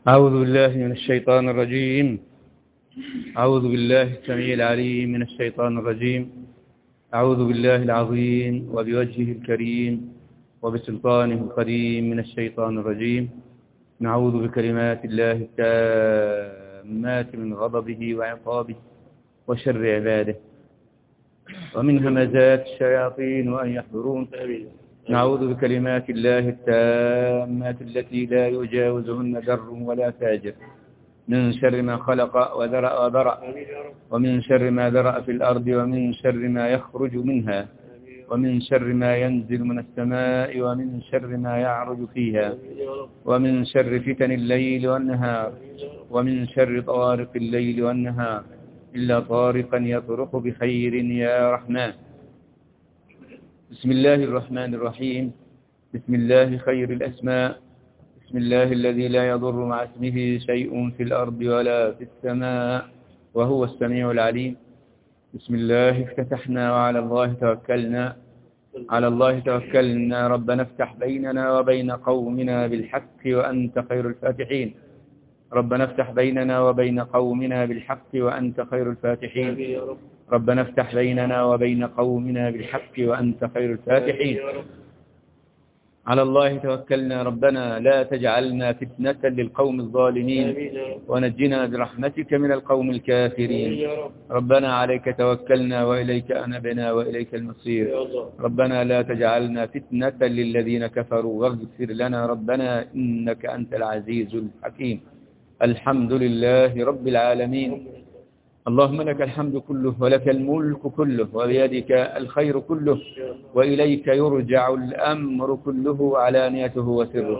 أعوذ بالله من الشيطان الرجيم. أعوذ بالله السميع العليم من الشيطان الرجيم. أعوذ بالله العظيم وبوجهه الكريم وبسلطانه القديم من الشيطان الرجيم. نعوذ بكلمات الله التامات من غضبه وعقابه وشر عباده ومن همزات الشياطين وأن يحضرون. نعوذ بكلمات الله التامات التي لا يجاوزهن بر ولا فاجر من شر ما خلق وذرأ وبرأ ومن شر ما ذرأ في الأرض ومن شر ما يخرج منها ومن شر ما ينزل من السماء ومن شر ما يعرج فيها ومن شر فتن الليل والنهار ومن شر طوارق الليل والنهار إلا طارقا يطرق بخير يا رحمن. بسم الله الرحمن الرحيم. بسم الله خير الأسماء. بسم الله الذي لا يضر مع اسمه شيء في الأرض ولا في السماء وهو السميع العليم. بسم الله افتتحنا وعلى الله توكلنا. على الله توكلنا. ربنا افتح بيننا وبين قومنا بالحق وأنت خير الفاتحين. ربنا افتح بيننا وبين قومنا بالحق وأنت خير الفاتحين. ربنا افتح بيننا وبين قومنا بالحق وأنت خير الفاتحين. على الله توكلنا. ربنا لا تجعلنا فتنة للقوم الظالمين ونجنا برحمتك من القوم الكافرين. ربنا عليك توكلنا وإليك أنبنا وإليك المصير. ربنا لا تجعلنا فتنة للذين كفروا واغفر لنا ربنا إنك أنت العزيز الحكيم. الحمد لله رب العالمين. اللهم لك الحمد كله ولك الملك كله وبيدك الخير كله وإليك يرجع الأمر كله علانيته وسره.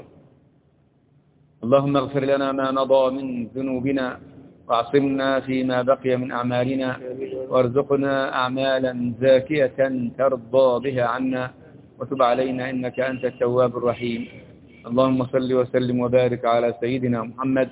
اللهم اغفر لنا ما مضى من ذنوبنا واعصمنا فيما بقي من أعمالنا وارزقنا أعمالا زاكية ترضى بها عنا وتب علينا إنك أنت التواب الرحيم. اللهم صل وسلم وبارك على سيدنا محمد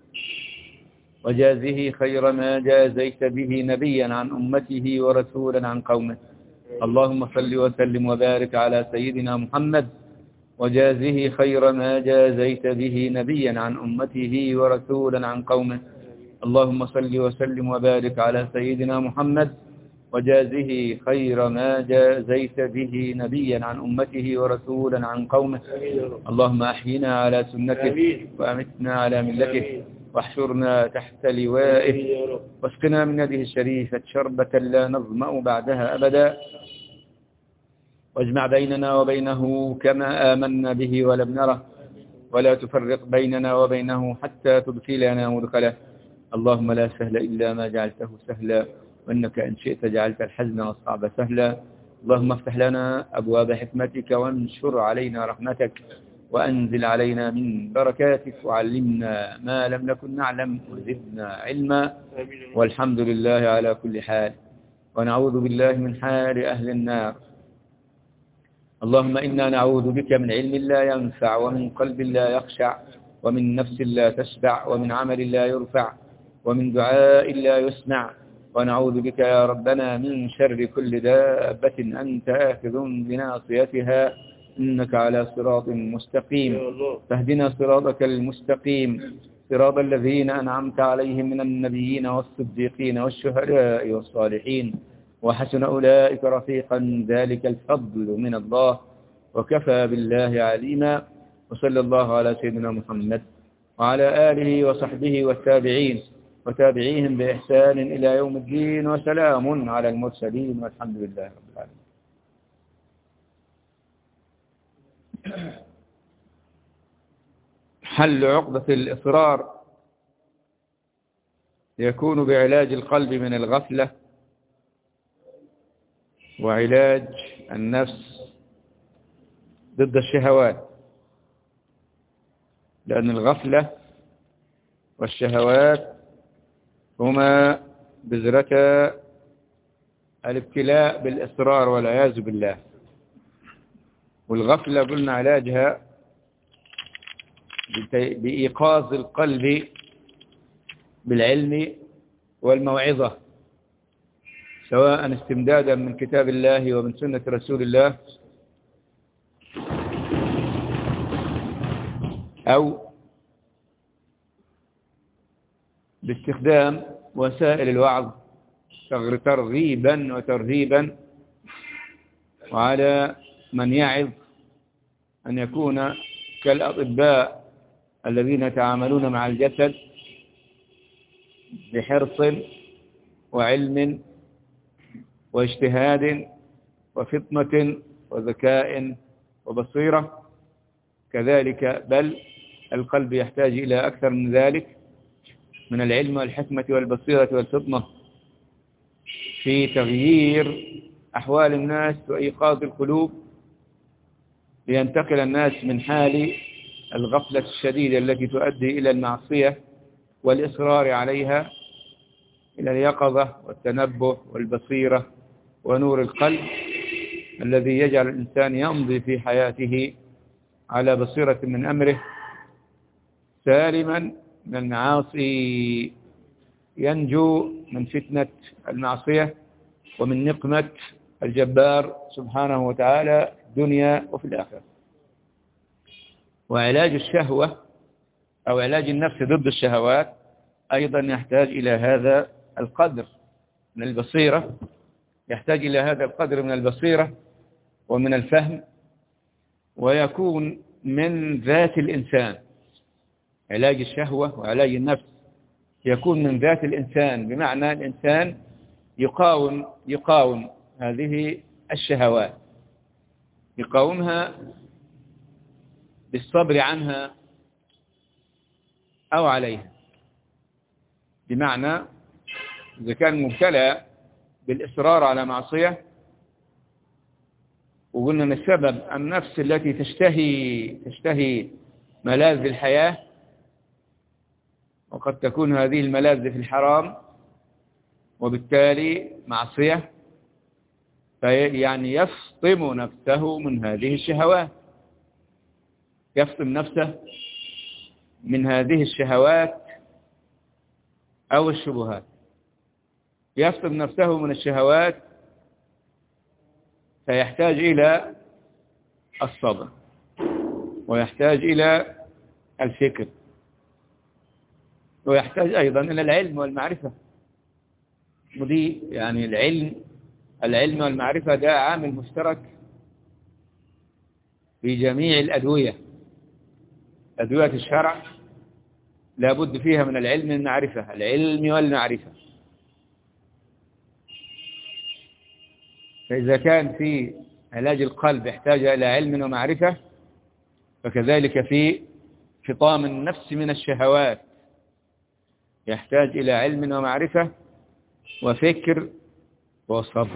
وجازه خير ما جازيت به نبيا عن أمته ورسولا عن قومه. اللهم صل وسلم وبارك على سيدنا محمد وجازه خير ما جازيت به نبيا عن أمته ورسولا عن قومه. اللهم صل وسلم وبارك على سيدنا محمد وجازه خير ما جازيت به نبيا عن أمته ورسولا عن قومه. اللهم أحينا على سنته وأمتنا على ملته واحشرنا تحت لوائه واسقنا من يده الشريفة شربة لا نظمأ بعدها أبدا واجمع بيننا وبينه كما آمنا به ولم نره ولا تفرق بيننا وبينه حتى تدخلنا مدخله. اللهم لا سهل إلا ما جعلته سهلا وإنك إن شئت جعلت الحزن والصعب سهلا. اللهم افتح لنا أبواب حكمتك وانشر علينا رحمتك وأنزل علينا من بركاتك وعلمنا ما لم نكن نعلم وزدنا علما والحمد لله على كل حال. ونعوذ بالله من حال أهل النار. اللهم إنا نعوذ بك من علم لا ينفع ومن قلب لا يخشع ومن نفس لا تشبع ومن عمل لا يرفع ومن دعاء لا يسمع. ونعوذ بك يا ربنا من شر كل دابة أنت آخذ بناصيتها إنك على صراط مستقيم. فاهدنا صراطك المستقيم صراط الذين أنعمت عليهم من النبيين والصديقين والشهداء والصالحين وحسن أولئك رفيقا. ذلك الفضل من الله وكفى بالله عليما. وصلى الله على سيدنا محمد وعلى آله وصحبه والتابعين وتابعيهم بإحسان إلى يوم الدين وسلام على المرسلين والحمد لله رب العالمين. حل عقدة الإصرار يكون بعلاج القلب من الغفلة وعلاج النفس ضد الشهوات، لأن الغفلة والشهوات هما بذرة الابتلاء بالإصرار والعياذ بالله. والغفلة قلنا علاجها بإيقاظ القلب بالعلم والموعظة، سواء استمدادا من كتاب الله ومن سنة رسول الله أو باستخدام وسائل الوعظ ترغيبا وترهيبا، وعلى من يعظ أن يكون كالأطباء الذين يتعاملون مع الجسد بحرص وعلم واجتهاد وفطنة وذكاء وبصيرة. كذلك بل القلب يحتاج إلى أكثر من ذلك من العلم والحكمة والبصيرة والفطنة في تغيير أحوال الناس وإيقاظ القلوب، لينتقل الناس من حال الغفلة الشديدة التي تؤدي إلى المعصية والإصرار عليها إلى اليقظة والتنبه والبصيرة ونور القلب الذي يجعل الإنسان يمضي في حياته على بصيرة من أمره، سالما من المعاصي، ينجو من فتنة المعصية ومن نقمة الجبار سبحانه وتعالى في الدنيا وفي الآخرة. وعلاج الشهوة أو علاج النفس ضد الشهوات أيضا يحتاج إلى هذا القدر من البصيرة، يحتاج إلى هذا القدر من البصيرة ومن الفهم، ويكون من ذات الإنسان. علاج الشهوة وعلاج النفس يكون من ذات الإنسان، بمعنى الإنسان يقاوم هذه الشهوات، يقاومها بالصبر عنها أو عليها. بمعنى إذا كان مبتلى بالإصرار على معصية، وقلنا أن السبب النفس التي تشتهي ملاذ الحياة، وقد تكون هذه الملاذ في الحرام وبالتالي معصية، يعني يفطم نفسه من هذه الشهوات، يفطم نفسه من هذه الشهوات أو الشبهات. يفطم نفسه من الشهوات فيحتاج إلى الصبر، ويحتاج إلى الفكر، ويحتاج أيضا إلى العلم والمعرفة. ودي يعني العلم والمعرفة ده عامل مشترك في جميع الأدوية. أدوية الشرع لا بد فيها من العلم والمعرفة، العلم والمعرفة. فإذا كان في علاج القلب يحتاج إلى علم ومعرفة، فكذلك في فطام النفس من الشهوات يحتاج إلى علم ومعرفة وفكر وصبر.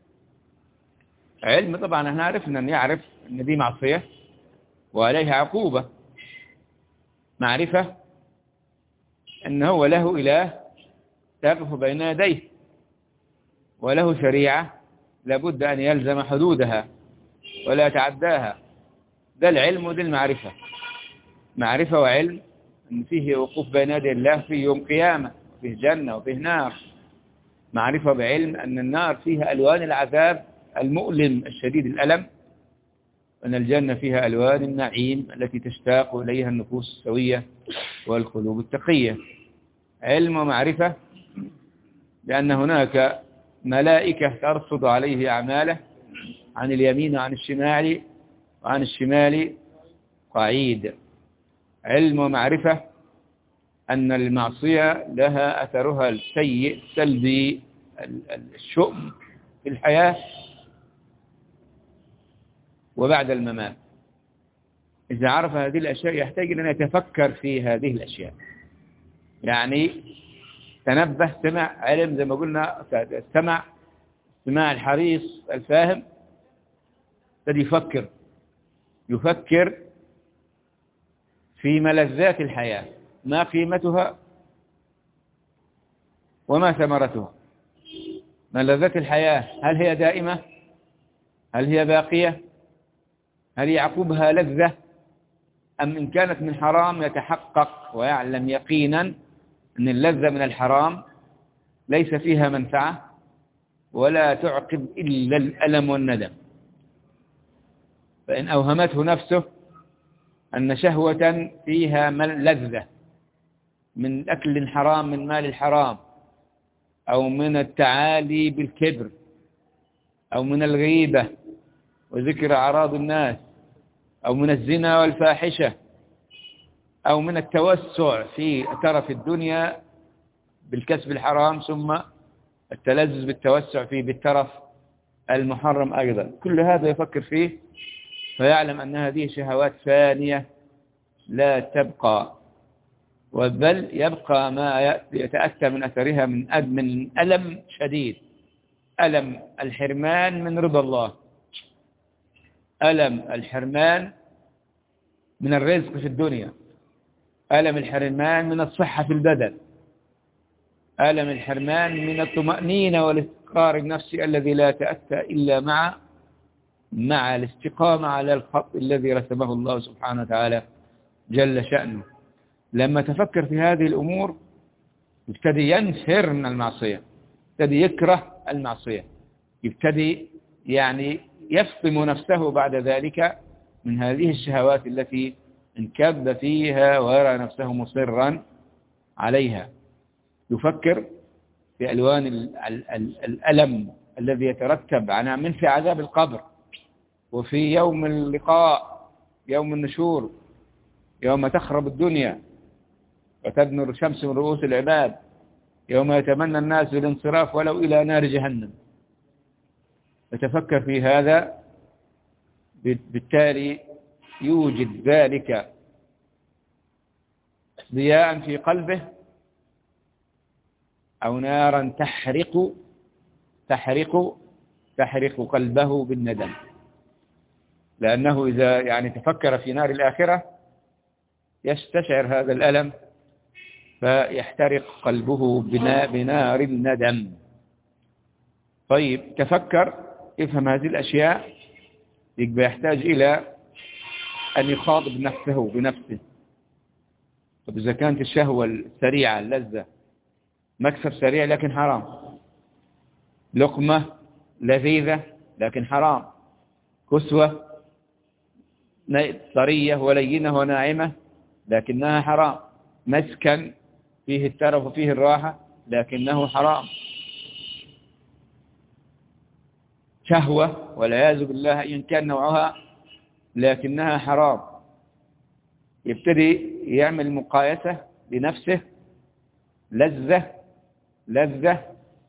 علم طبعا احنا عرفنا أن يعرف أن دي معصية وعليها عقوبة. معرفة أنه هو له إله تقف بين يديه، وله شريعة لابد أن يلزم حدودها ولا يتعداها. ده العلم ودي المعرفة. معرفة وعلم أن فيه وقوف بين يدي الله، فيه يوم قيامة، وفيه جنة وفيه نار. معرفة بعلم أن النار فيها ألوان العذاب المؤلم الشديد الألم، أن الجنة فيها ألوان النعيم التي تشتاق إليها النفوس السوية والقلوب التقية. علم ومعرفة لأن هناك ملائكة ترصد عليه أعماله عن اليمين وعن الشمال قعيد. علم ومعرفة أن المعصية لها أثرها السيء السلبي الشؤم في الحياة وبعد الممات. إذا عرف هذه الأشياء يحتاج أن يتفكر في هذه الأشياء، يعني تنبه، سمع، علم، زي ما قلنا سماع الحريص الفاهم، الذي يفكر في ملذات الحياة، ما قيمتها وما ثمرتها. ملذات الحياة هل هي دائمة؟ هل هي باقية؟ هل يعقبها لذة؟ أم إن كانت من حرام يتحقق ويعلم يقينا أن اللذة من الحرام ليس فيها منفعة ولا تعقب إلا الألم والندم. فإن أوهمته نفسه أن شهوة فيها لذة من أكل حرام من مال الحرام، أو من التعالي بالكبر، أو من الغيبة وذكر أعراض الناس، أو من الزنا والفاحشة، أو من التوسع في ترف الدنيا بالكسب الحرام، ثم التلذذ بالتوسع فيه بالترف المحرم أيضا. كل هذا يفكر فيه فيعلم أن هذه شهوات فانية لا تبقى، بل يبقى ما يتأتى من أثرها من ألم شديد، ألم الحرمان من رضا الله، ألم الحرمان من الرزق في الدنيا، ألم الحرمان من الصحة في البدن، ألم الحرمان من الطمأنينة والاستقرار النفسي الذي لا يتأتى إلا مع الاستقامة على الخط الذي رسمه الله سبحانه وتعالى جل شأنه. لما تفكر في هذه الأمور يبتدي ينفر من المعصية، يبتدي يكره المعصية، يبتدي يعني يفطم نفسه بعد ذلك من هذه الشهوات التي انكب فيها ويرى نفسه مصرا عليها. يفكر في ألوان الألم الذي يترتب عنها من في عذاب القبر، وفي يوم اللقاء، يوم النشور، يوم تخرب الدنيا وتدنو الشمس من رؤوس العباد، يوم يتمنى الناس الانصراف ولو إلى نار جهنم. يتفكر في هذا، بالتالي يوجد ذلك ضياء في قلبه أو نارا تحرق قلبه بالندم، لأنه إذا يعني تفكر في نار الآخرة يستشعر هذا الألم فيحترق قلبه بنار الندم. طيب تفكر، افهم هذه الأشياء، يبقى يحتاج إلى أن يخاطب نفسه بنفسه. طب إذا كانت الشهوة السريعة اللذة مكسب سريع لكن حرام، لقمة لذيذة لكن حرام، كسوة طرية ولينة وناعمة لكنها حرام، مسكن فيه الترف وفيه الراحة لكنه حرام، شهوة والعياذ بالله إن كان نوعها لكنها حرام. يبتدي يعمل مقايسة لنفسه، لذة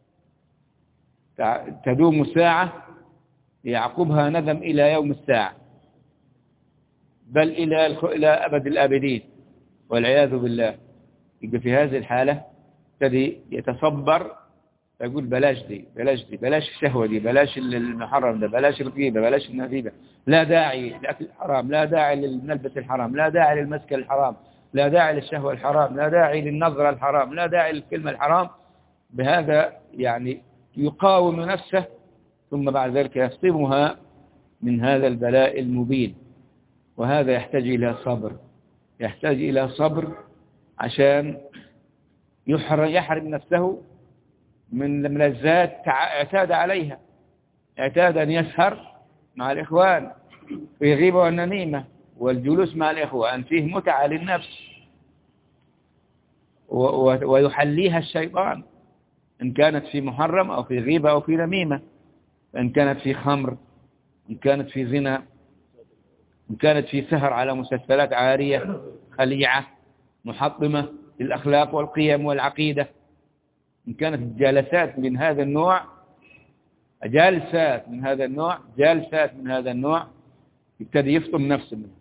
تدوم ساعة يعقبها ندم إلى يوم الساعة، بل إلى أبد الآبدين والعياذ بالله. يبقى في هذه الحالة يبتدي يتصبر، يقول بلاش دي، بلاش الشهوة دي، بلاش المحرم ده، بلاش الغيبة، بلاش النبيبة، لا داعي لأكل الحرام، لا داعي للملبس الحرام، لا داعي للمسكن الحرام، لا داعي للشهوة الحرام، لا داعي للنظرة الحرام، لا داعي للكلمة الحرام. بهذا يعني يقاوم نفسه، ثم بعد ذلك يفطمها من هذا البلاء المبين. وهذا يحتاج إلى صبر، عشان يحرم نفسه من الملذات اعتاد عليها، اعتاد أن يسهر مع الإخوان في غيبة والنميمة والجلوس مع الإخوان فيه متعة للنفس، ويحليها الشيطان إن كانت في محرم أو في غيبة أو في نميمة، إن كانت في خمر، إن كانت في زنا، إن كانت في سهر على مسلسلات عارية خليعة محطمة للأخلاق والقيم والعقيدة، إن كانت جالسات من هذا النوع، جالسات من هذا النوع يبتدي يفطم نفسه منه.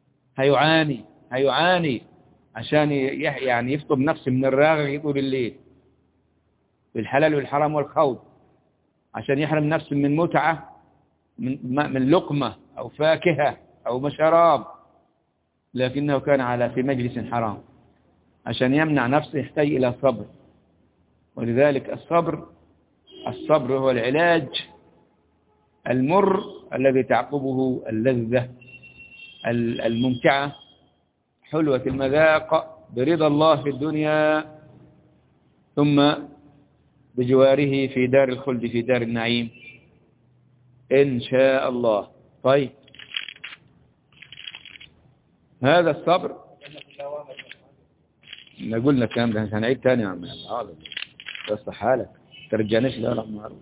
هيعاني عشان يعني يفطم نفسه من الراغي طول الليل بالحلال والحرام والخوض، عشان يحرم نفسه من متعة، من لقمة أو فاكهة أو مشراب، لكنه كان في مجلس حرام. عشان يمنع نفسه يحتاج إلى صبر. ولذلك الصبر هو العلاج المر الذي تعقبه اللذة الممتعة حلوة المذاق برضا الله في الدنيا، ثم بجواره في دار الخلد في دار النعيم إن شاء الله. طيب هذا الصبر قلنا الكلام ده هنعيد تاني يا عم عاوز بس حالك ترجعنيش لا لا معروف.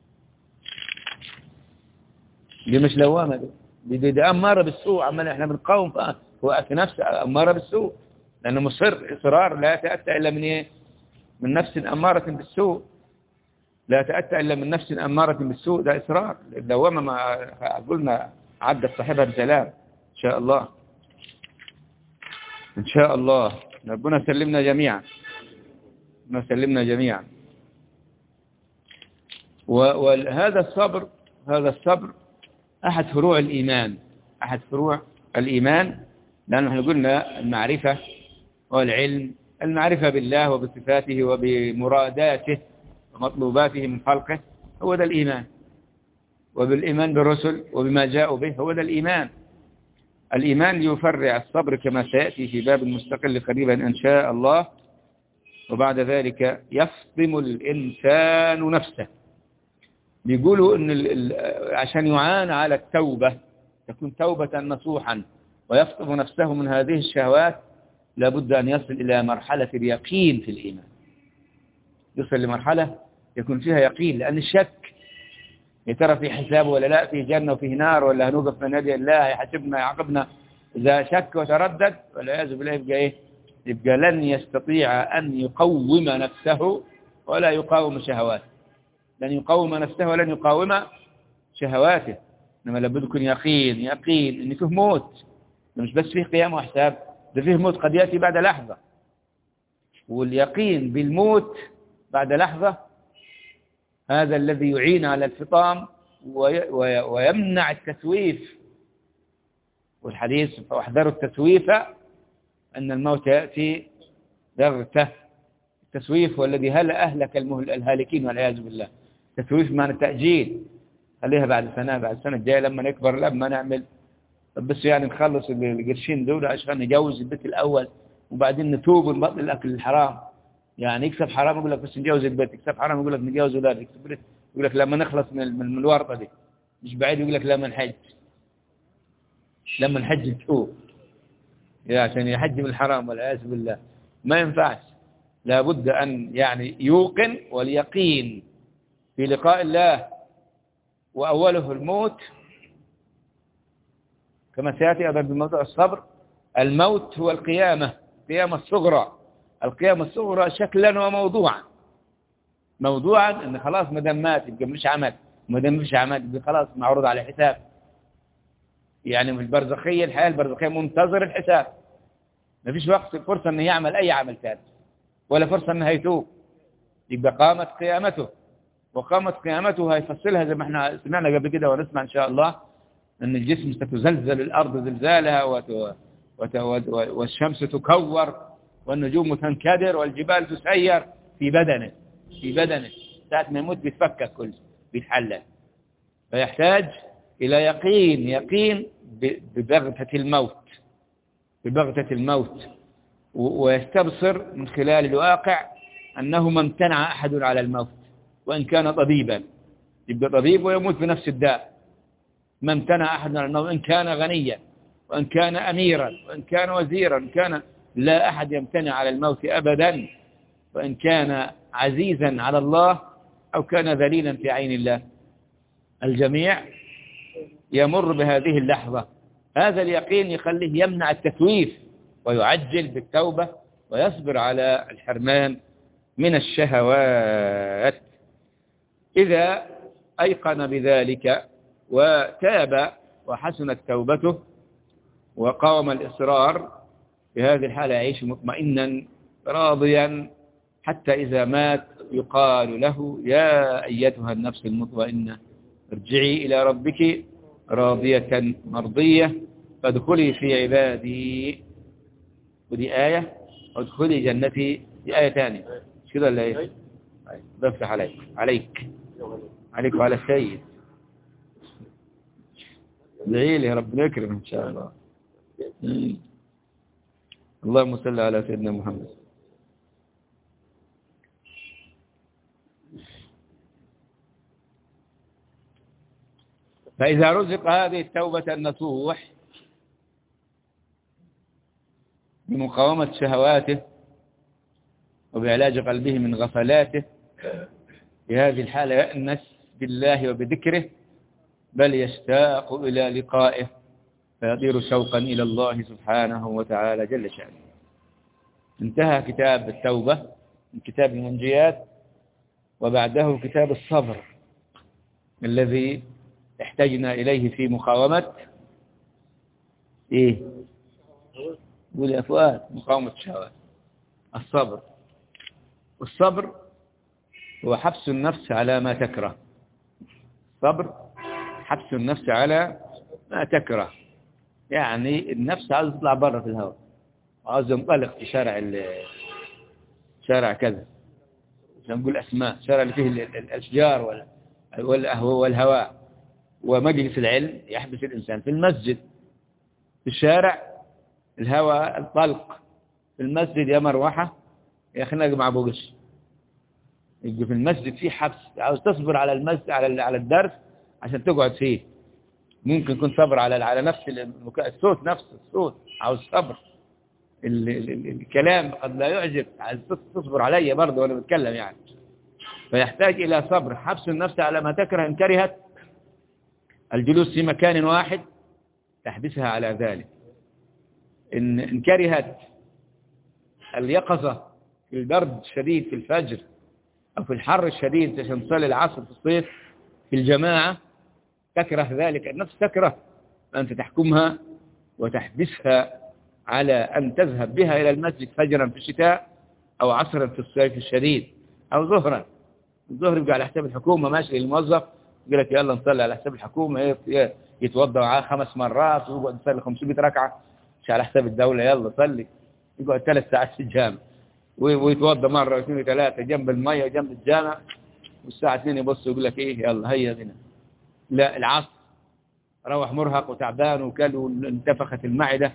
دي مش لوامة دي أمارة بالسوء. عمال احنا بنقاوم هو في نفس أمارة بالسوء، لأنه مصر إصرار لا يتأتى إلا من إيه؟ من نفس أمارة بالسوء. لا يتأتى إلا من نفس أمارة بالسوء، ده إصرار. اللوامة ما قلنا عدت صاحبها بسلام إن شاء الله. إن شاء الله ربنا سلمنا جميعا، ربنا سلمنا جميعا. وهذا الصبر، هذا الصبر أحد فروع الإيمان، أحد فروع الإيمان. لأنه احنا قلنا المعرفة والعلم، المعرفة بالله وبصفاته وبمراداته ومطلوباته من خلقه هو ده الإيمان، وبالإيمان بالرسل وبما جاءوا به هو ده الإيمان. الإيمان يفرع الصبر كما سيأتي في باب مستقل قريبا إن شاء الله. وبعد ذلك يفطم الإنسان نفسه. بيقولوا إن عشان يعان على التوبة تكون توبة نصوحا ويفطم نفسه من هذه الشهوات لابد أن يصل إلى مرحلة اليقين في الإيمان. يصل لمرحلة يكون فيها يقين، لأن الشك يا ترى في حساب ولا لا، في جنة وفي نار، ولا هنوقف من يدي الله يحاسبنا يعاقبنا. إذا شك وتردد والعياذ بالله يبقى إيه؟ يبقى لن يستطيع أن يقوم نفسه ولا يقاوم شهواته، لن يقاوم نفسه ولن يقاوم شهواته. إنما لابد يكون يقين، يقين إن فيه موت، مش بس فيه قيام وحساب، ده فيه موت قد يأتي بعد لحظة. واليقين بالموت بعد لحظة هذا الذي يعين على الفطام ويمنع التسويف. والحديث فاحذروا التسويف أن الموت يأتي بغتة. التسويف والذي أهلك الهالكين والعياذ بالله. التسويف معنى التأجيل، خليها بعد سنة، بعد السنة الجاية لما نكبر، لما نعمل بس يعني نخلص القرشين دول عشان نجوز البيت الأول وبعدين نتوب ونبطل الأكل الحرام. يعني يكسب حرام يقول لك بس نجوز البيت، يكسب حرام يقول لك نجوز ولاد، يكسب يقول لك لما نخلص من الورطة دي. مش بعيد يقول لك لما نحج، لما نحج نتوب عشان يحج من الحرام والعياذ بالله. ما ينفعش، لابد أن يعني يوقن واليقين في لقاء الله، وأوله الموت كما سيأتي أيضا بموضوع الصبر. الموت هو القيامة، القيامة الصغرى. القيامة الصغرى شكلا وموضوعا. موضوعا إن خلاص ما دام مات يبقى مش عمل، ما دام مش عمل يبقى خلاص معروض على حساب. يعني في البرزخية، الحياة البرزخية منتظر الحساب، ما فيش وقت فرصة إنه يعمل أي عمل ثاني ولا فرصة إنه يتوب. يبقى قامت قيامته، وقامت قيامته هيفصلها زي ما احنا سمعنا قبل كده ونسمع إن شاء الله أن الجسم ستزلزل الأرض زلزالها والشمس تكور والنجوم تنكدر والجبال تسير في بدنه، في بدنه. ساعة ما يموت بيتفكك كله، بيتحلل. فيحتاج إلى يقين، يقين ببغتة الموت، ببغتة الموت. ويستبصر من خلال الواقع أنه ما امتنع أحد على الموت وإن كان طبيبا. يبقى طبيب ويموت بنفس الداء. ما امتنع أحد على الموت وإن كان غنيا وإن كان أميرا وإن كان وزيرا، وإن كان، لا أحد يمتنع على الموت أبدا، وإن كان عزيزا على الله أو كان ذليلا في عين الله. الجميع يمر بهذه اللحظة. هذا اليقين يخليه يمنع التسويف ويعجل بالتوبة ويصبر على الحرمان من الشهوات. إذا أيقن بذلك وتاب وحسنت توبته وقاوم الإصرار، في هذه الحالة يعيش مطمئنا راضيا حتى إذا مات يقال له يا أيتها النفس المطمئنة ارجعي إلى ربك راضية مرضية فادخلي في عبادي. ودي آية، وادخلي جنتي دي آية ثانية. مش كده ولا إيه؟ بفتح عليك وعلى السيد. ادعي لي ربنا يكرم إن شاء الله. اللهم صل على سيدنا محمد. فإذا رزق هذه التوبة النصوح بمقاومة شهواته وبعلاج قلبه من غفلاته. في هذه الحالة يأنس بالله وبذكره، بل يشتاق إلى لقائه فيطير شوقا إلى الله سبحانه وتعالى جل شأنه. انتهى كتاب التوبة من كتاب المنجيات، وبعده كتاب الصبر الذي احتجنا إليه في مقاومة إيه؟ قول يا فؤاد. مقاومة الشهوات. الصبر. والصبر هو حبس النفس على ما تكره. الصبر حبس النفس على ما تكره، يعني النفس عاوز تطلع بره في الهواء، عاوز ينطلق في شارع كذا، مش نقول أسماء، شارع اللي فيه الأشجار والهواء. ومجلس العلم يحبس الإنسان. في المسجد، في الشارع الهواء الطلق، في المسجد يا مروحة يا خناق مع بوقش. يبقى في المسجد في حبس، عاوز تصبر على المسجد على الدرس عشان تقعد فيه. ممكن يكون صبر على نفس الصوت، نفس الصوت عاوز صبر. الكلام قد لا يعجب، عايز تصبر علي برضه وانا بتكلم يعني. فيحتاج إلى صبر، حبس النفس على ما تكره. إن كرهت الجلوس في مكان واحد تحبسها على ذلك. إن كرهت اليقظة في البرد الشديد في الفجر، أو في الحر الشديد عشان تصلي العصر في الصيف في الجماعة، تكره ذلك النفس، تكره، أنت تحكمها وتحبسها على أن تذهب بها إلى المسجد فجرا في الشتاء، أو عصرا في الصيف الشديد، أو ظهرا. الظهر يبقى على حساب الحكومة، ماشي للموظف يقول لك يلا نصلي على حساب الحكومة، يتوضأ 5 مرات ويقعد يصلي 500 ركعة، مش على حساب الدولة. يلا صلي، يقعد 3 ساعات في الجامع، ويتوضأ مرة 2 و3 جنب المية وجنب الجامع، والساعة 2 يبص ويقول لك إيه يلا هيا بنا. لا، العصر روح مرهق وتعبان وكل وانتفخت المعدة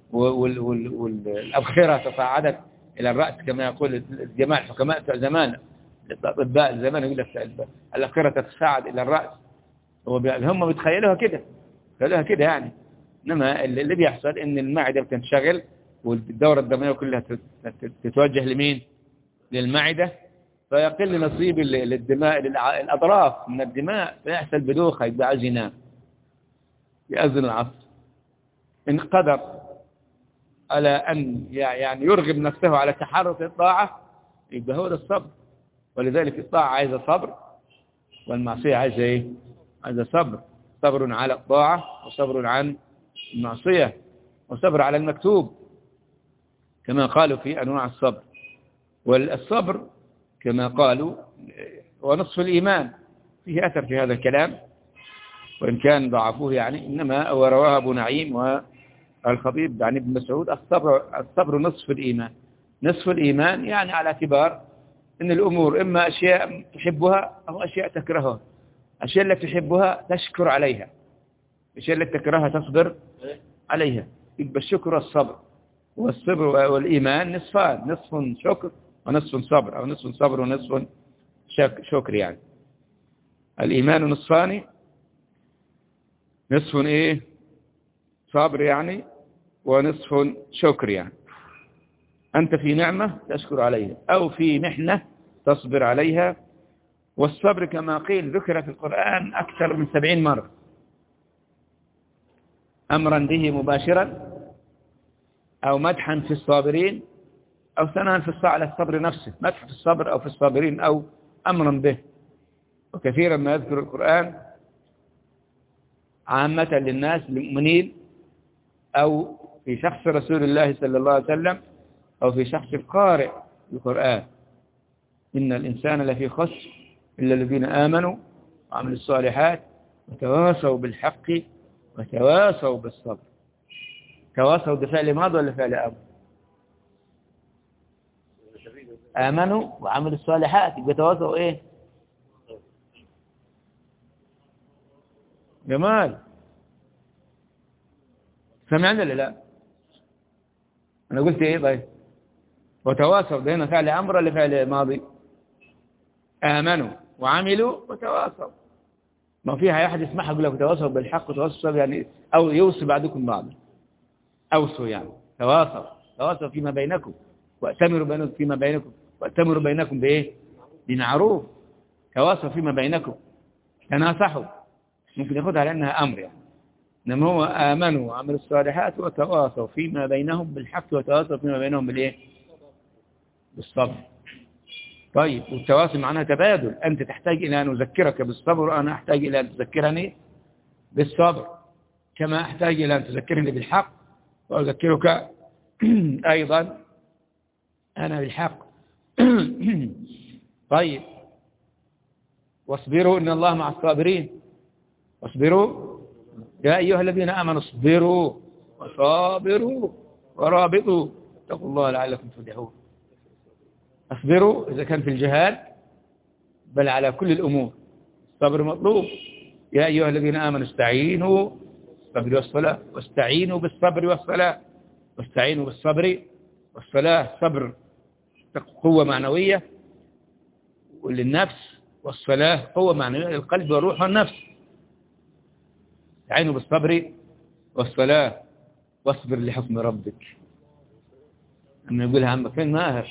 والأبخرة تصاعدت إلى الرأس كما يقول الجماعة الحكماء بتوع زمان، الأطباء زمان يقول لك الأبخرة تتصاعد إلى الرأس. هم بيتخيلوها كده يعني. إنما اللي بيحصل إن المعدة بتنشغل والدورة الدموية كلها تتوجه لمين؟ للمعدة، فيقل نصيب للدماء الأطراف من الدماء، فيحصل بدوخة، يبقى عايز ينام، يأذن العصر. إن قدر على أن يعني يرغب نفسه على تحرك الطاعة، يبقى هو ده الصبر. ولذلك الطاعة عايزة صبر، والمعصية عايزة إيه؟ عايزة صبر. صبر على الطاعة، وصبر عن المعصية، وصبر على المكتوب كما قالوا في أنواع الصبر. والصبر كما قالوا ونصف الإيمان. فيه أثر في هذا الكلام وإن كان ضعفوه يعني، إنما ورواه أبو نعيم والخطيب عن ابن مسعود: الصبر نصف الإيمان. نصف الإيمان يعني على اعتبار أن الأمور إما أشياء تحبها أو أشياء تكرهها. الأشياء التي تحبها تشكر عليها، الأشياء التي تكرهها تصبر عليها. يبقى الشكر والصبر. والصبر والإيمان نصفان، نصف شكر ونصف صبر، أو نصف صبر ونصف شكر يعني. الإيمان نصفان، نصف إيه؟ صبر يعني، ونصف شكر يعني. أنت في نعمة تشكر عليها، أو في محنة تصبر عليها. والصبر كما قيل ذكر في القرآن أكثر من 70 مرة، أمرا به مباشرا، أو مدحا في الصابرين، أو ثناء على الصبر نفسه، مدح في الصبر أو في الصابرين، أو أمرا به. وكثيرا ما يذكر القرآن عامة للناس المؤمنين، أو في شخص رسول الله صلى الله عليه وسلم، أو في شخص القارئ القرآن: إن الإنسان لفي خسر إلا الذين آمنوا وعملوا الصالحات وتواصوا بالحق وتواصوا بالصبر. تواصوا بفعل ماضي ولا فعل أمر؟ آمنوا وعملوا الصالحات، يتواصوا إيه؟ جمال سمعنا ولا لا؟ أنا قلت إيه طيب؟ وتواصوا ده هنا فعل أمر ولا فعل ماضي؟ آمنوا وعملوا وتواصوا. ما فيها أحد يسمعها يقول لك تواصوا بالحق وتواصوا يعني، أو يوصي بعضكم بعضا، أوصوا يعني. تواصوا فيما بينكم، وأتمروا فيما بينكم، وأتمروا بينكم بإيه؟ بمعروف، تواصوا فيما بينكم، تناصحوا. ممكن ياخدها على أنها أمر يعني، إنما هو آمنوا وعملوا الصالحات وتواصوا فيما بينهم بالحق وتواصوا فيما بينهم بالإيه؟ بالصبر. طيب، والتواصل معناها تبادل، أنت تحتاج إلى أن أذكرك بالصبر وأنا أحتاج إلى أن تذكرني بالصبر، كما أحتاج إلى أن تذكرني بالحق وأذكرك أيضا أنا بالحق. طيب، واصبروا إن الله مع الصابرين. واصبروا يا أيها الذين آمنوا اصبروا وصابروا ورابطوا اتقوا الله لعلكم تفلحون. اصبروا إذا كان في الجهاد، بل على كل الأمور الصبر مطلوب. يا أيها الذين آمنوا استعينوا بالصبر والصلاة، واستعينوا بالصبر والصلاة، واستعينوا بالصبر والصلاة. صبر قوة معنوية للنفس، والصلاة قوة معنوية للقلب والروح والنفس. استعينوا بالصبر والصلاة واصبر لحكم ربك. أما يقولها عمك فين ماهر؟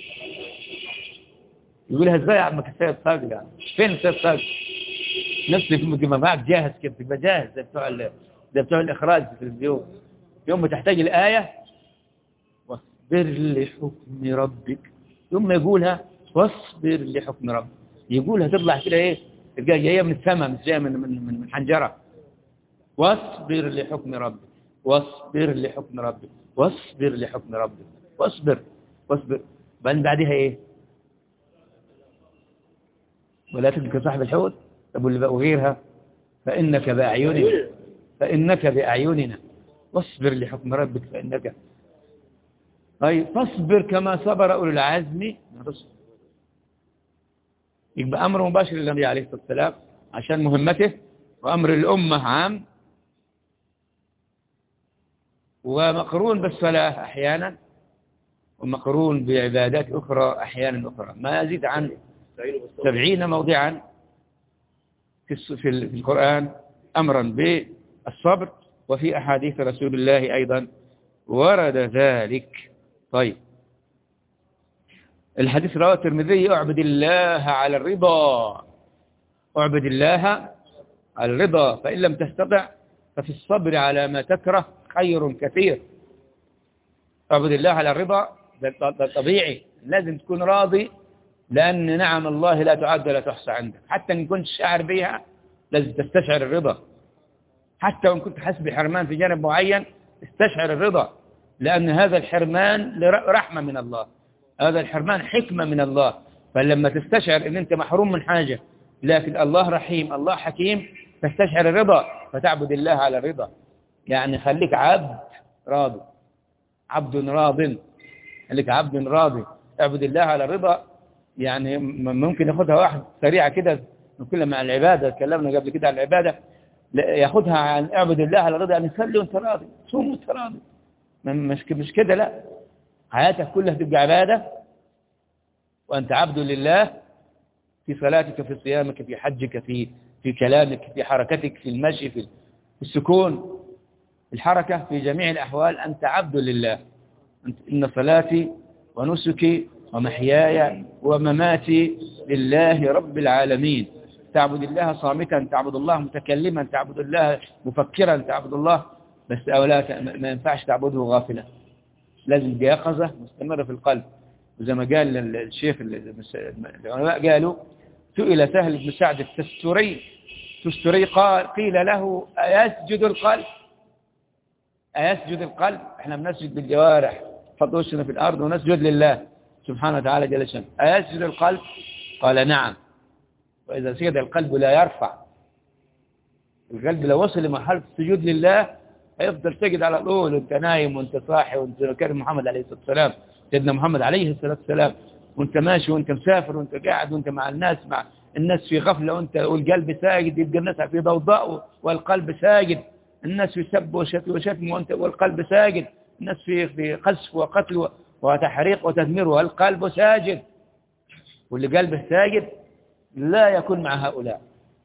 يقولها ازاي يا عمك السيد صادق؟ يعني فين السيد صادق؟ نفسي تبقى معك جاهز كيف تبقى جاهز زي بتوع الإخراج في التلفزيون. يوم ما تحتاج الآية واصبر لحكم ربك، يوم ما يقولها واصبر لحكم ربك، يقولها تطلع كده ايه، تبقى جايه من السماء، مش جايه من حنجره. واصبر لحكم ربك، واصبر لحكم ربك، واصبر لحكم ربك، واصبر. بعدها ايه؟ ولا تدرك صاحب الحوت. طب واللي بقى وغيرها؟ فإنك بأعيننا واصبر لحكم ربك فإنك. طيب، فاصبر كما صبر أولو العزم من الرسل. يبقى أمر مباشر للنبي عليه الصلاة والسلام عشان مهمته، وأمر الأمة عام، ومقرون بالصلاة أحيانا، ومقرون بعبادات أخرى أحيانا أخرى، ما يزيد عن 70 موضعا في القرآن أمرا بالصبر، وفي أحاديث رسول الله أيضا ورد ذلك. طيب، الحديث رواه الترمذي: اعبد الله على الرضا، اعبد الله على الرضا، فإن لم تستطع ففي الصبر على ما تكره خير كثير. اعبد الله على الرضا، ده طبيعي، لازم تكون راضي، لأن نعم الله لا تعد ولا تحصى عندك. حتى إن كنت شاعر بها لازم تستشعر الرضا، حتى وإن كنت حاسس بحرمان في جانب معين استشعر الرضا، لأن هذا الحرمان رحمة من الله، هذا الحرمان حكمة من الله. فلما تستشعر أن أنت محروم من حاجة لكن الله رحيم الله حكيم، تستشعر الرضا فتعبد الله على الرضا. يعني خليك عبد راضي، عبد راض، خليك عبد راضي، اعبد الله على الرضا. يعني ممكن ياخدها واحد سريعة كده، كل مع العبادة تكلمنا قبل كده عن العبادة، ياخدها عن اعبد الله على الرضا، يعني صلي وانت راضي، صوم وانت راضي، مش كده، لا، حياتك كلها تبقى عبادة وأنت عبد لله، في صلاتك، في صيامك، في حجك، في كلامك، في حركتك، في المشي، في السكون، الحركة، في جميع الأحوال أنت عبد لله. إن صلاتي ونسكي ومحياي ومماتي لله رب العالمين. تعبد الله صامتا، تعبد الله متكلما، تعبد الله مفكرا، تعبد الله بس ما ينفعش تعبده غافلا، لازم بيقظة مستمرة في القلب. وزي ما قال الشيخ العلماء قالوا: سئل سهل بن سعد التستري قيل له: أيسجد القلب؟ أيسجد القلب؟ احنا بنسجد بالجوارح، نحط وشنا في الأرض ونسجد لله سبحانه وتعالى جل شأنه. أيسجد القلب؟ قال: نعم. وإذا سجد القلب لا يرفع، القلب لو وصل لمرحلة السجود لله هيفضل سجد على طول، وانت نايم وانت صاحي، وانت كان محمد عليه الصلاة والسلام، سيدنا محمد عليه الصلاة والسلام، وانت ماشي وانت مسافر وانت قاعد وانت مع الناس في غفلة، وانت والقلب ساجد، يبقى الناس في ضوضاء والقلب ساجد، الناس في سب وشتم وانت والقلب ساجد، الناس في قذف وقتل وتحريق وتدمير والقلب ساجد. واللي قلبه ساجد لا يكون مع هؤلاء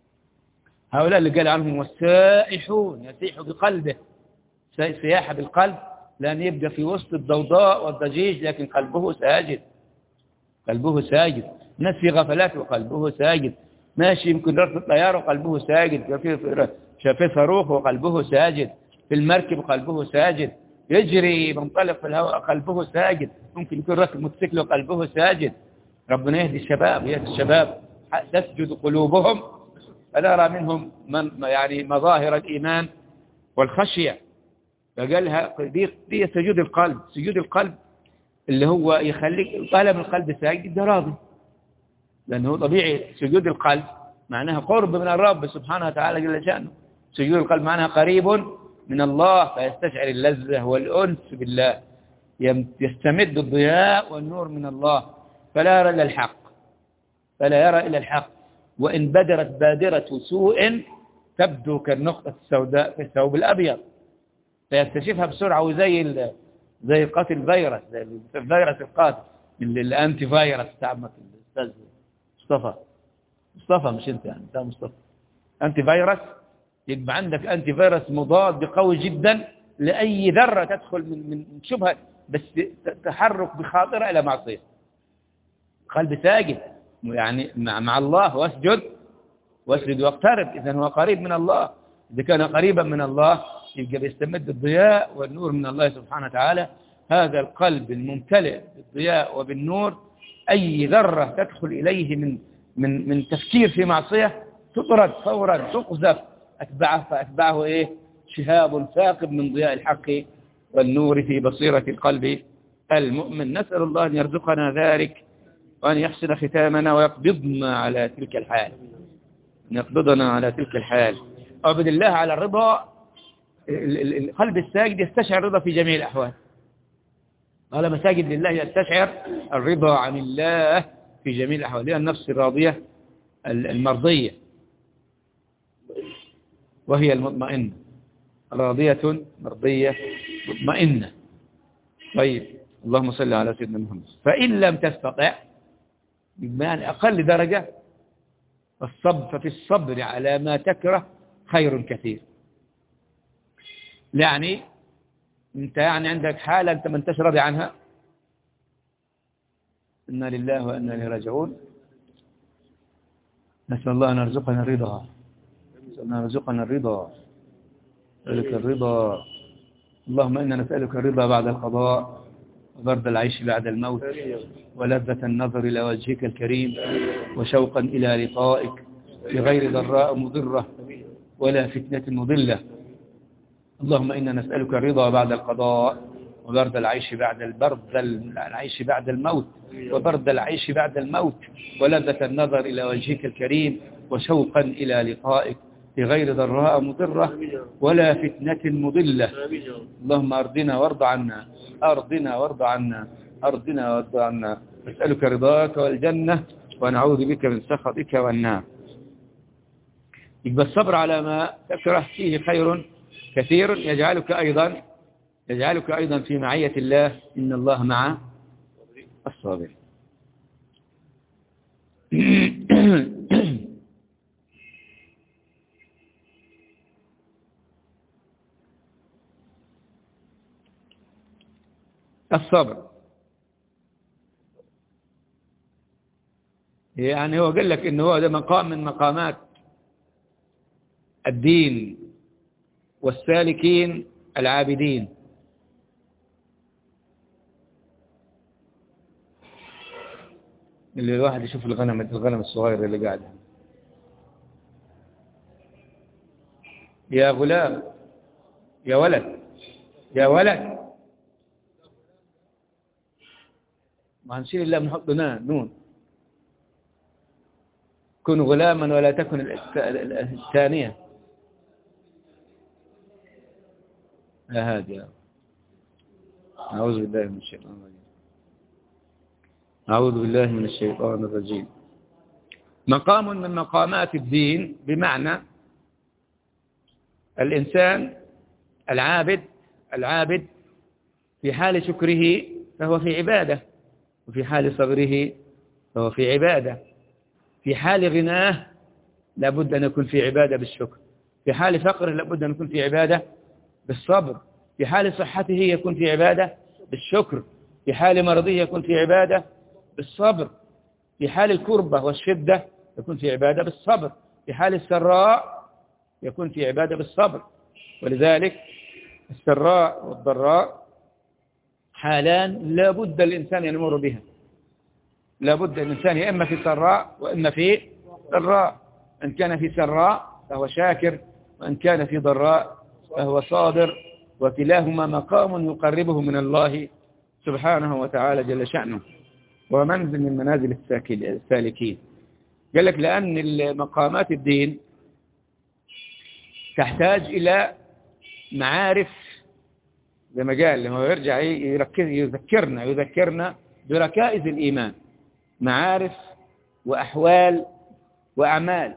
اللي قال عنهم والسائحون، يسيح بقلبه، سياحة بالقلب، لأن يبقى في وسط الضوضاء والضجيج لكن قلبه ساجد. قلبه ساجد. الناس في غفلات وقلبه ساجد، ماشي يمكن ركب الطيارة وقلبه ساجد، في صاروخ وقلبه ساجد، في المركب وقلبه ساجد، يجري منطلق في الهواء قلبه ساجد، ممكن يكون راكب موتوسيكل وقلبه ساجد. ربنا يهدي الشباب، يهدي الشباب تسجد قلوبهم فنرى منهم يعني مظاهر الإيمان والخشية. فقالها دي سجود القلب. سجود القلب اللي هو يخليك طالما القلب ساجد ده راضي، لأنه طبيعي سجود القلب معناها قرب من الرب سبحانه وتعالى جل شأنه. سجود القلب معناها قريب من الله، فيستشعر اللذة والأنس بالله، يستمد الضياء والنور من الله، فلا يرى إلا الحق، فلا يرى إلا الحق. وإن بدرت بادرة سوء تبدو كالنقطة السوداء في الثوب الأبيض، فيكتشفها بسرعة. زي قاتل فيروس، زي الفيروس القاتل، الأنتي فيروس تعمل الأستاذ مصطفى مش أنت يعني، أنت مصطفى أنتي فيروس. يبقى عندك أنتي فيروس مضاد قوي جدا لأي ذرة تدخل من شبهة بس تحرك بخاطرة إلى معصية. قلب ساجد يعني مع الله، واسجد واقترب، إذن هو قريب من الله. إذا كان قريبا من الله يبقى بيستمد الضياء والنور من الله سبحانه وتعالى. هذا القلب الممتلئ بالضياء وبالنور أي ذرة تدخل إليه من تفكير في معصية تطرد فورا، تقذف، فأتبعه إيه؟ شهاب ثاقب من ضياء الحق والنور في بصيرة القلب المؤمن. نسأل الله أن يرزقنا ذلك وأن يحسن ختامنا ويقبضنا على تلك الحال، يقبضنا على تلك الحال. أعبد الله على الرضا. القلب الساجد يستشعر الرضا في جميع الأحوال. قال مساجد لله يستشعر الرضا عن الله في جميع الأحوال. هي النفس الراضية المرضية، وهي المطمئنة، راضية مرضية مطمئنة. طيب اللهم صل على سيدنا محمد. فإن لم تستطع بمعنى أقل درجة ففي الصبر على ما تكره خير كثير. يعني انت يعني عندك حالة انت ما انتش راضي عنها، إنا لله وإنا إليه راجعون. نسأل الله أن يرزقنا الرضا، نسأل الله أن يرزقنا الرضا، نسألك الرضا. اللهم إنا نسألك الرضا بعد القضاء، وبرد العيش بعد الموت، ولذة النظر إلى وجهك الكريم، وشوقا إلى لقائك بغير ضراء مضرة ولا فتنة مضلة. اللهم إنا نسألك الرضا بعد القضاء، وبرد العيش بعد العيش بعد الموت، وبرد العيش بعد الموت، ولذة النظر إلى وجهك الكريم، وشوقا إلى لقائك بغير ضراء مضرة ولا فتنة مضلة. اللهم أرضنا وارض عنا، أرضنا وارض عنا، أرضنا وارض عنا. نسألك رضاك والجنة، ونعوذ بك من سخطك والنار. يبقى الصبر على ما تكره فيه خير كثير، يجعلك أيضا في معية الله. إن الله مع الصابر. الصبر يعني هو قال لك إنه هو ده مقام من مقامات الدين والسالكين العابدين. اللي الواحد يشوف الغنم الصغير اللي قاعد، يا غلام، يا ولد، يا ولد، ما هنشيل الله بنحط نون. كن غلاما ولا تكن الثانية. يا هادي، أعوذ بالله من الشيطان الرجيم، أعوذ بالله من الشيطان الرجيم. مقام من مقامات الدين، بمعنى الإنسان العابد في حال شكره فهو في عبادة، وفي حال صبره فهو في عبادة. في حال غناه لابد أن يكون في عبادة بالشكر، في حال فقره لابد أن يكون في عبادة بالصبر، في حال صحته يكون في عبادة بالشكر، في حال مرضه يكون في عبادة بالصبر، في حال الكربة والشدة يكون في عبادة بالصبر، في حال السراء يكون في عبادة بالصبر. ولذلك السراء والضراء حالان لا بد الإنسان أن يمر بها، لا بد الإنسان إما في سراء وإما في ضراء. إن كان في سراء فهو شاكر، وإن كان في ضراء فهو صابر، وكلاهما مقام يقربه من الله سبحانه وتعالى جل شأنه، ومنزل من منازل السالكين. قال لك لأن مقامات الدين تحتاج إلى معارف، زي ما قال لما يرجع يذكرنا بركائز الإيمان، معارف وأحوال وأعمال.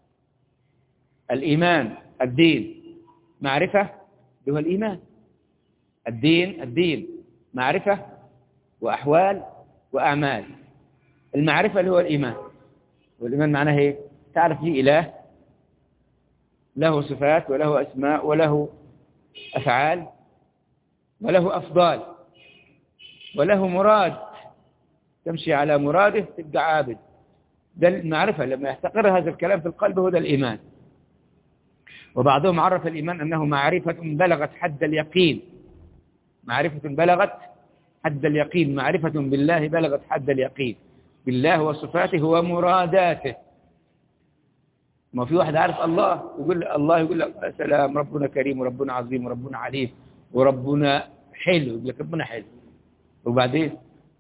الإيمان الدين معرفة هو الإيمان، الدين معرفة وأحوال وأعمال. المعرفة اللي هو الإيمان، والإيمان معناه إيه؟ تعرف لي إله له صفات وله أسماء وله أفعال وله أفضال وله مراد، تمشي على مراده تبقى عابد. ده المعرفة، لما يحتقر هذا الكلام في القلب هو ده الإيمان. وبعضهم عرف الإيمان أنه معرفة بلغت حد اليقين، معرفة بلغت حد اليقين، معرفة بالله بلغت حد اليقين، بالله وصفاته ومراداته. ما في واحد عارف الله يقول لك سلام، ربنا كريم وربنا عظيم وربنا عليم وربنا حلو، يقول لك ربنا حلو، وبعدين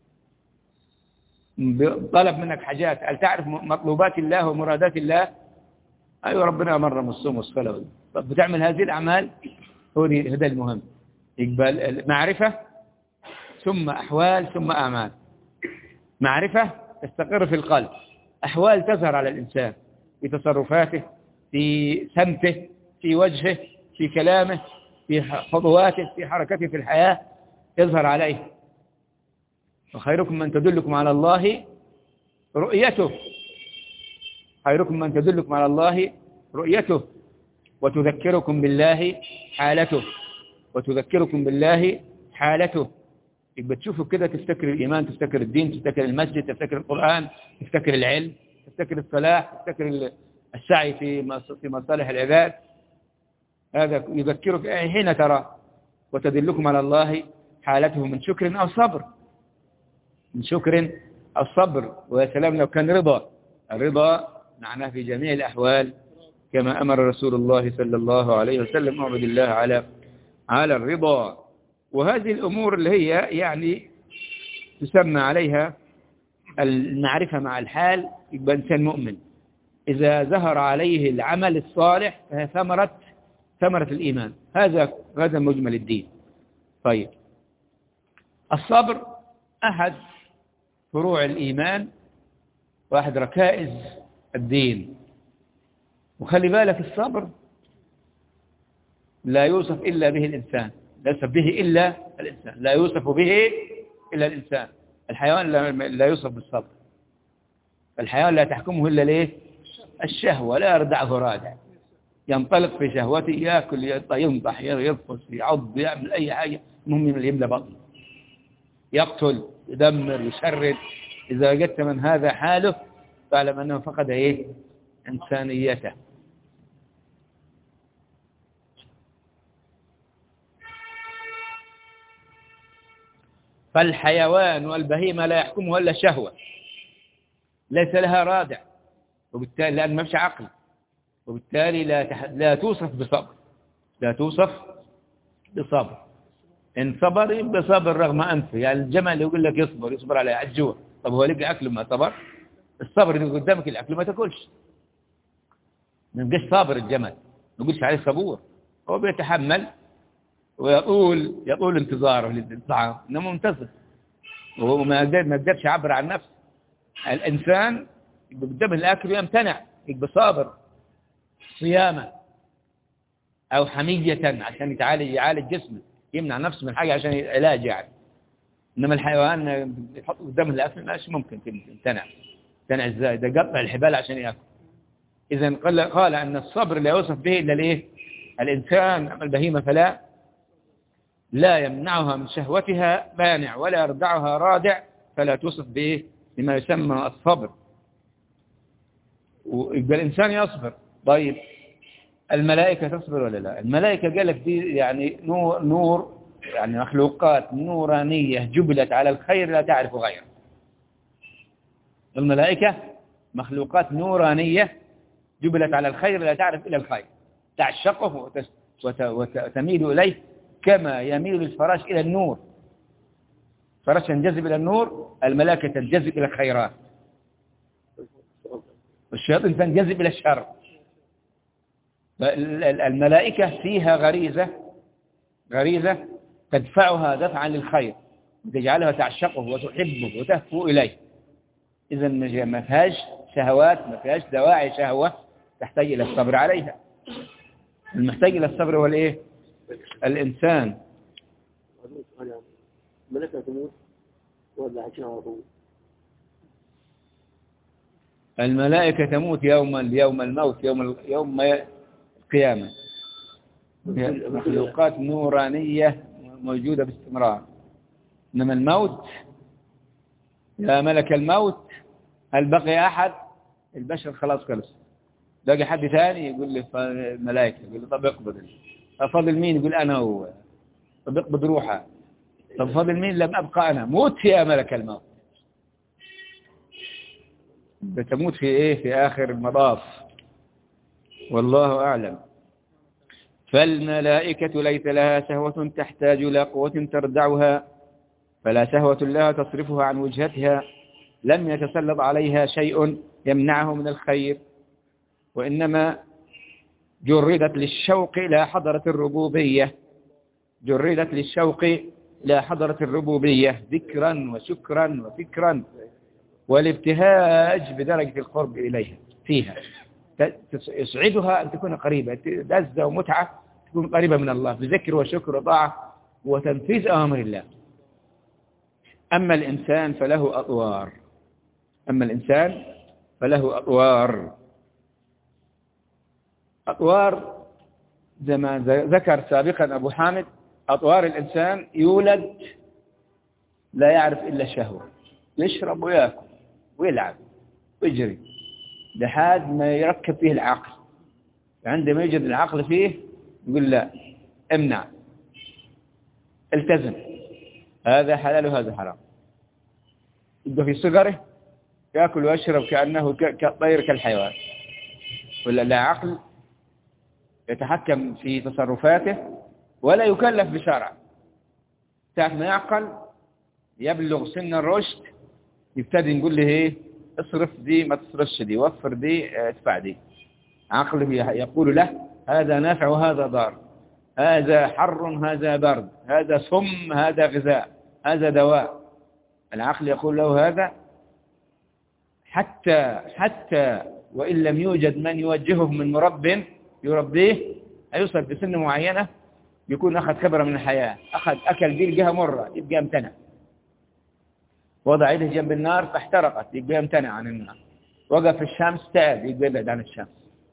طلب منك حاجات، هل تعرف مطلوبات الله ومرادات الله؟ أيوة ربنا أمرنا بالصوم والصلاة. طب بتعمل هذه الأعمال؟ هذا المهم. يقبل معرفة ثم أحوال ثم أعمال. معرفة تستقر في القلب، أحوال تظهر على الإنسان في تصرفاته، في سمته، في وجهه، في كلامه، في خطواته، في حركته في الحياة يظهر عليه. وخيركم من تدلكم على الله رؤيته، خيركم من تدلكم على الله رؤيته وتذكركم بالله حالته، وتذكركم بالله حالته. يبقى تشوفوا كده تفتكر الإيمان، تفتكر الدين، تفتكر المسجد، تفتكر القرآن، تفتكر العلم، تفتكر الصلاح، تفتكر السعي في مصالح العباد. هذا يذكرك حين ترى، وتدلكم على الله حالته من شكر أو صبر، من شكر أو صبر. ويا سلام لو كان رضا، الرضا معناه في جميع الأحوال كما أمر رسول الله صلى الله عليه وسلم: اعبد الله على الرضا. وهذه الأمور اللي هي يعني تسمى عليها المعرفة مع الحال، يبقى إنسان مؤمن. إذا ظهر عليه العمل الصالح فهي ثمرة الإيمان. هذا مجمل الدين. طيب، الصبر أحد فروع الإيمان وأحد ركائز الدين. وخلي بالك الصبر لا يوصف إلا به الإنسان، لا يوصف به إلا الإنسان، لا يوصف به إلا الإنسان. الحيوان لا يوصف بالصبر، الحيوان لا تحكمه إلا ليه؟ الشهوة، لا يردعه رادع، ينطلق في شهوته، يأكل، ينطح، يرفض، يعض، يعمل أي حاجة، المهم يملى بطنه، يقتل، يدمر، يشرد. إذا وجدت من هذا حاله فاعلم أنه فقد إيه؟ إنسانيته. فالحيوان والبهيمة لا يحكمها إلا شهوة، ليس لها رادع، وبالتالي لأن ما فيش عقل، وبالتالي لا توصف بصبر، لا توصف بصبر. إن صبر يبقى صبر رغم أنفه. يعني الجمل يقول لك يصبر على الجوع، طب هو لقى أكل ما صبر؟ الصبر اللي قدامك الأكل ما تاكلش، ما يبقاش صابر الجمل، ما نقولش عليه صبور. هو بيتحمل ويطول انتظاره للطعام، انما منتظر، وهو ما يقدرش يعبر عن نفسه. الإنسان قدام الأكل يمتنع، يبقى صابر صيامة أو حمية عشان يعالج جسمه، يمنع نفسه من حاجة عشان علاج يعني. إنما الحيوان يحط قدام الأكل مش ممكن تمتنع إزاي؟ ده قطع الحبال عشان يأكل. إذن قال أن الصبر لا يوصف به إلا ليه؟ الإنسان. أما البهيمة فلا يمنعها من شهوتها مانع ولا يردعها رادع، فلا توصف به لما يسمى الصبر، ويبقى الإنسان يصبر. طيب الملائكة تصبر ولا لا؟ الملائكة قال لك دي يعني نور يعني مخلوقات نورانية جبلت على الخير لا تعرف غيره. الملائكة مخلوقات نورانية جبلت على الخير لا تعرف إلا الخير، تعشقه وتميل إليه كما يميل الفراش إلى النور. الفراش ينجذب إلى النور، الملائكة تنجذب إلى الخيرات، والشياطين تنجذب إلى الشر. الملائكة فيها غريزة تدفعها دفعا للخير، تجعلها تعشقه وتحبه وتهفو إليه. إذا ما فيهاش شهوات، ما فيهاش دواعي شهوة تحتاج إلى الصبر عليها. المحتاج إلى الصبر هو الإيه؟ الإنسان. الملائكة تموت ولا عايشين على طول؟ الملائكة تموت يوم الموت، يوم القيامة. مخلوقات نورانية موجودة باستمرار. إنما الموت يا ملك الموت هل بقي أحد؟ البشر خلاص خلص. باقي حد ثاني؟ يقول لي الملائكة. يقول لي طب اقبض. فاضل مين؟ يقول أنا هو. طب اقبض روحه. طب فاضل مين؟ لم أبقى أنا. موت يا ملك الموت. بتموت في إيه؟ في آخر المطاف. والله أعلم. فالملائكة ليس لها شهوة تحتاج إلى قوة تردعها، فلا شهوة لها تصرفها عن وجهتها، لم يتسلط عليها شيء يمنعه من الخير، وإنما جردت للشوق إلى حضرة الربوبية. جردت للشوق إلى حضرة الربوبية ذكرا وشكرا وفكرا، والابتهاج بدرجة القرب إليها فيها. يسعدها أن تكون قريبة، لذة ومتعة تكون قريبة من الله بذكر وشكر وطاعة وتنفيذ أوامر الله. أما الإنسان فله أطوار. أما الإنسان فله أطوار زي ما ذكر سابقا أبو حامد. أطوار الإنسان يولد لا يعرف إلا الشهوة، يشرب ويأكل ويلعب ويجري لحد ما يركب فيه العقل. عندما يجد العقل فيه يقول لا، امنع، التزم، هذا حلال وهذا حرام. يبقى في صغره يأكل ويشرب كأنه كالطير كالحيوان، ولا لا عقل يتحكم في تصرفاته ولا يكلف بشرع. ساعة ما يعقل يبلغ سن الرشد يبتدي نقول له ايه؟ اصرف دي، ما تصرفش دي، وفر دي، ادفع دي. عقله يقول له هذا نافع وهذا ضار، هذا حر هذا برد، هذا سم هذا غذاء، هذا دواء. العقل يقول له هذا، حتى وإن لم يوجد من يوجهه من مرب يربيه، هيوصل في سن معينة يكون أخذ خبرة من الحياة، أكل دي لقاها مرة يبقى يمتنع، وضع يده جنب النار فاحترقت يبقى يمتنع عن النار، وقف في الشمس تعب يبقى يبعد عن الشمس.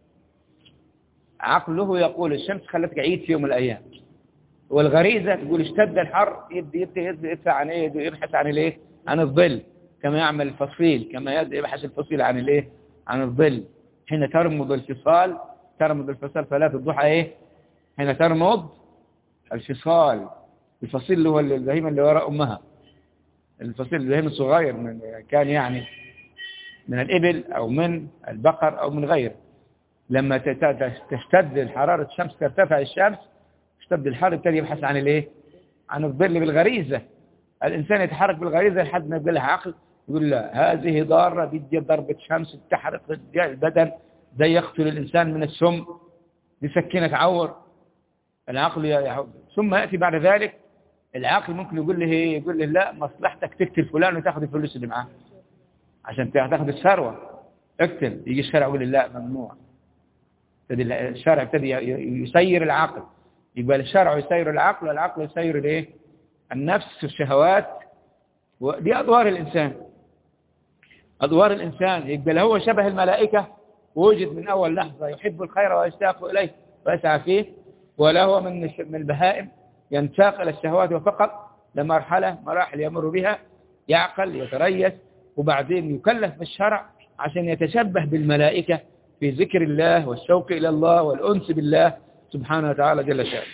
عقله يقول الشمس خلتك عيد في يوم من الأيام، والغريزة تقول اشتد الحر يدفع عن ايه؟ يبحث عن الايه؟ عن الظل، كما يعمل الفصيل، كما يبحث الفصيل عن الايه؟ عن الظل. حين ترمض الفصال فلا الضحى ايه؟ حين ترمض الفصال، الفصيل اللي هو البهيمة اللي وراء امها، الفصيل البهيمة الصغير من كان يعني من الإبل أو من البقر أو من غيره. لما تشتد الحرارة الشمس، ترتفع الشمس، تشتد الحر، يبتدي يبحث عن الايه؟ عن الظل بالغريزة. الإنسان يتحرك بالغريزة لحد ما يبقى له عقل يقول لا، هذه ضارة، بدي ضربة شمس تحرق البدن، ده يقتل الإنسان من السم، دي سكينة تعور. العقل يحب. ثم يأتي بعد ذلك العقل ممكن يقول له ايه؟ يقول له لا، مصلحتك تقتل فلان وتاخذ الفلوس اللي معاه عشان تاخذ الثروة، اقتل. يجي الشرع يقول له لا، ممنوع. الشرع ابتدي يسير العقل، يبقى الشرع يسير العقل والعقل يسير الايه؟ النفس والشهوات. ودي أدوار الإنسان. أدوار الإنسان يبقى له هو شبه الملائكة، ووجد من أول لحظة يحب الخير ويشتاق إليه ويسعى فيه، ولا هو من البهائم ينتقل الشهوات وفقط لمراحل يمر بها، يعقل، يتريث، وبعدين يكلف بالشرع عشان يتشبه بالملائكة في ذكر الله والشوق إلى الله والأنس بالله سبحانه وتعالى جل شأنه.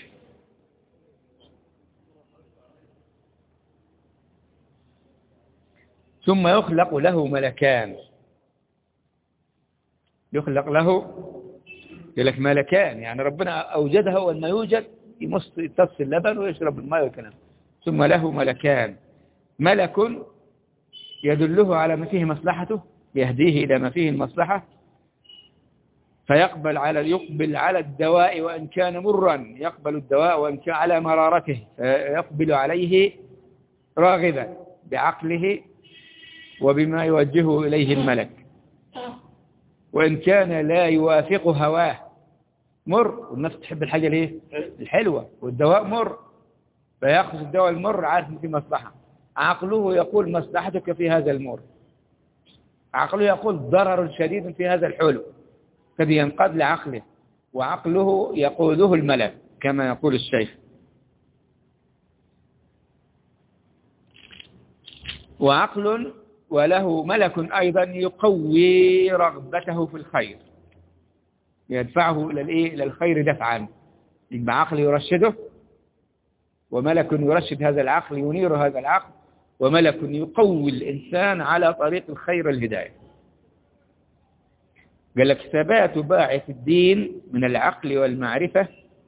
ثم يخلق له ملكان، يخلق له يقول ملكان، يعني ربنا أوجدها أول ما يوجد يمص اللبن ويشرب الماء والكلام. ثم له ملكان، ملك يدله على ما فيه مصلحته، يهديه إلى ما فيه المصلحة، فيقبل يقبل على الدواء وإن كان مرا، يقبل الدواء وإن كان على مرارته، فيقبل عليه راغبا بعقله وبما يوجهه إليه الملك، وإن كان لا يوافق هواه، مر، والنفس تحب الحاجة ليه الحلوة، والدواء مر، فيأخذ الدواء المر عارف في مصلحة، عقله يقول مصلحتك في هذا المر، عقله يقول ضرر شديد في هذا الحلو، قد ينقاد لعقله، وعقله يقوده الملك كما يقول الشيخ. وعقل وله ملك أيضا يقوي رغبته في الخير، يدفعه إلى الخير دفعا، يبقى عقل يرشده، وملك يرشد هذا العقل، ينير هذا العقل، وملك يقوي الإنسان على طريق الخير والهداية. قال لك ثبات باعث الدين من العقل والمعرفة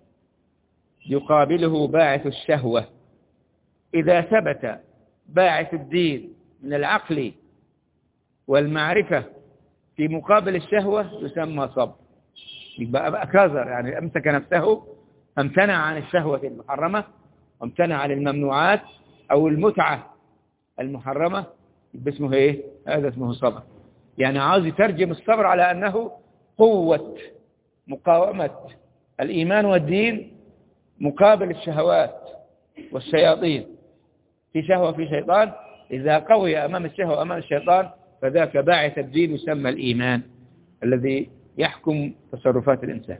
يقابله باعث الشهوة. إذا ثبت باعث الدين من العقل والمعرفة في مقابل الشهوة يسمى صبر، يبقى كاظر، يعني أمسك نفسه، امتنع عن الشهوة المحرمة، وامتنع عن الممنوعات أو المتعة المحرمة، يبقى اسمه إيه؟ هذا اسمه صبر. يعني عاوز يترجم الصبر على أنه قوة مقاومة الإيمان والدين مقابل الشهوات والشياطين. في شهوة في شيطان، إذا قوي أمام الشهوة أمام الشيطان فذاك باعث الدين يسمى الإيمان الذي يحكم تصرفات الإنسان.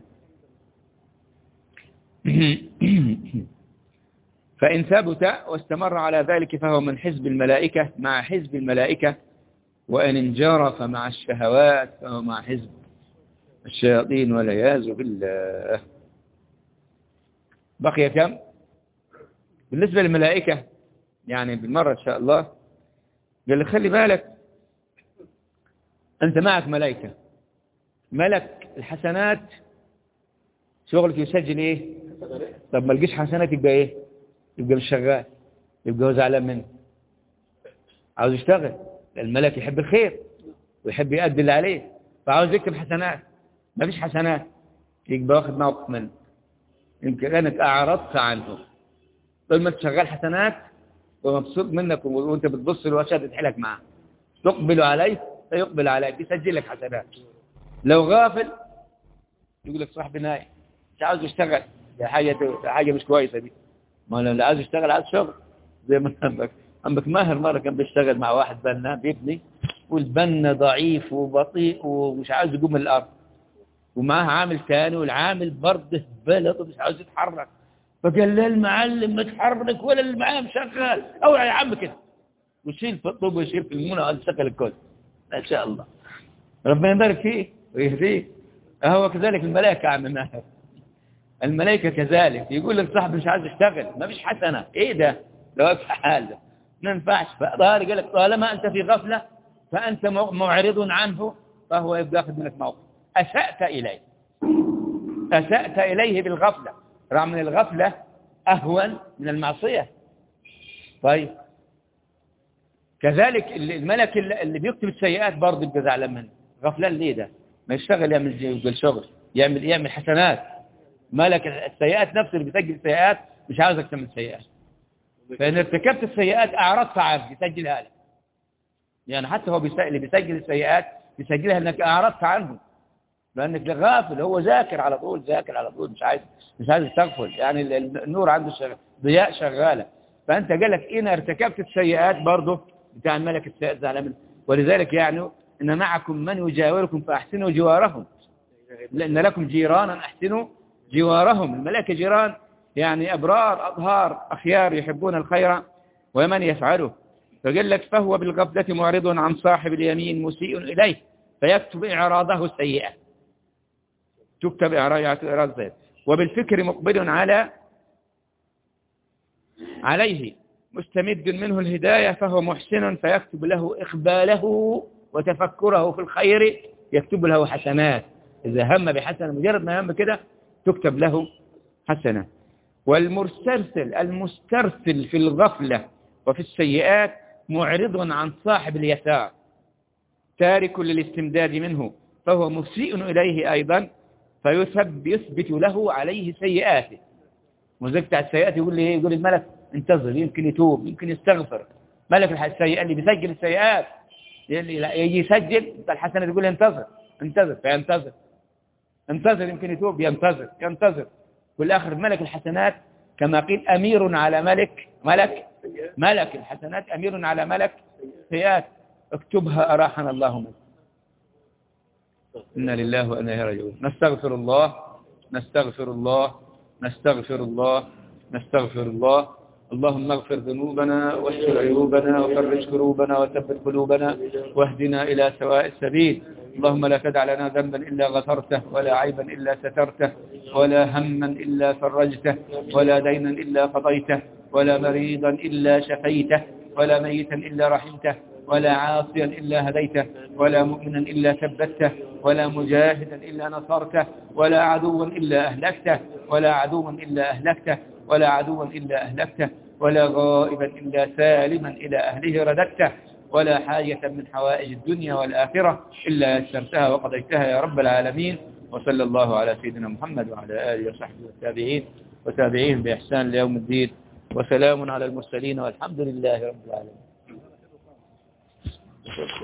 فإن ثبت واستمر على ذلك فهو من حزب الملائكة مع حزب الملائكة، وإن انجرف مع الشهوات فهو مع حزب الشياطين والعياذ بالله. بقي كم؟ بالنسبة للملائكة يعني بالمرة إن شاء الله، قال لي خلي بالك أنت معك ملائكة، ملك الحسنات شغلك يسجل إيه؟ طب ما لقيش حسنات يبقى إيه؟ يبقى مش شغال، يبقى هو زعلان منه، عاوز يشتغل. الملك يحب الخير ويحب يؤدي اللي عليه، فعاوز يكتب حسنات، ما فيش حسنات يبقى واخد موقف منه، يمكن أنك أعرضت عنه. طول ما أنت شغال حسنات ومبسوط منك وأنت بتبص له وشاد تحلك معه، تقبل عليه فيقبل عليك، يسجل لك حسنات. لو غافل يقول لك صاحبي نايم مش عاوز يشتغل، دي حاجة مش كويسة دي. ما لو عاوز يشتغل عاوز شغل، زي ما عمك ماهر مرة كان بيشتغل مع واحد بنا بيبني، والبنا ضعيف وبطيء ومش عاوز يقوم من الأرض، ومعاه عامل ثاني والعامل برضه بلط ومش عاوز يتحرك، فقال له المعلم ما تحرك ولا اللي معاه مشغل، اوعى يا عم كده، ويشيل في الطوب ويشيل في المونة ويشغل الكل ما شاء الله، ربنا يبارك فيه ويهديه. هو كذلك الملائكة عم ماهر، الملائكة كذلك، يقول لك صاحب مش عايز يشتغل ما فيش حسنة، ايه ده لو في حال ما ينفعش. فقال لك طالما انت في غفلة فانت معرض عنه، فهو يبقى ياخذ منك موقف. اسأت اليه بالغفلة، رغم من الغفلة اهون من المعصية. طيب كذلك الملك اللي بيكتب السيئات برضه يبقى زعلان منه، غفلان ليه ده؟ ما يشتغل يعمل شغل، يعمل حسنات. ملك السيئات نفسه اللي بيسجل السيئات مش عاوزك تعمل سيئات، فإن ارتكبت السيئات أعرضت عنه يسجلها لك. يعني حتى هو اللي بيسجل السيئات بيسجلها لأنك أعرضت عنه، لأنك غافل، هو ذاكر على طول مش عايز يستغفل، يعني النور عنده ضياء شغالة. فأنت قال لك إن ارتكبت السيئات برضه بتاع الملك السيئات زعلان منه. ولذلك يعني إن معكم من يجاوركم فأحسنوا جوارهم، لأن لكم جيرانا أحسنوا جوارهم. الملائكة جيران يعني أبرار أطهار أخيار يحبون الخير ومن يفعله، فقال لك فهو بالغفلة معرض عن صاحب اليمين مسيء إليه فيكتب إعراضه سيئة، تكتب إعراض سيئة. وبالفكر مقبل عليه مستمد منه الهداية فهو محسن فيكتب له إقباله وتفكره في الخير يكتب له حسنات. إذا هم بحسنة مجرد ما هم كده تكتب له حسنة. المسترسل في الغفلة وفي السيئات معرض عن صاحب اليسار تارك للاستمداد منه فهو مسيء إليه أيضا فيثبت له عليه سيئاته. مزكت على السيئات يقول لي ايه؟ يقول الملك انتظر يمكن يتوب يمكن يستغفر. ملك السيئات اللي بيسجل السيئات يجي يسجل الحسنة يقول انتظر فينتظر، انتظر يمكن يتوب، ينتظر والآخر ملك الحسنات كما قيل أمير على ملك الحسنات أمير على ملك سيئات. اكتبها أراحنا الله منه. إنا لله وإنا إليه راجعون. نستغفر الله. اللهم اغفر ذنوبنا واستر عيوبنا وفرج كروبنا وثبت قلوبنا واهدنا إلى سواء السبيل. اللهم لا تدع لنا ذنبا إلا غفرته ولا عيبا إلا سترته ولا هما إلا فرجته ولا دينا إلا قضيته ولا مريضا إلا شفيته ولا ميتا إلا رحمته ولا عاصيا إلا هديته ولا مؤمنا إلا ثبته ولا مجاهدا إلا نصرته ولا عدوا إلا أهلكته ولا غائبا إلا سالما إلى أهله رددته ولا حاجة من حوائج الدنيا والآخرة إلا يسرتها وقضيتها يا رب العالمين. وصلى الله على سيدنا محمد وعلى آله وصحبه والتابعين وتابعيهم بإحسان ليوم الدين. وسلام على المرسلين والحمد لله رب العالمين.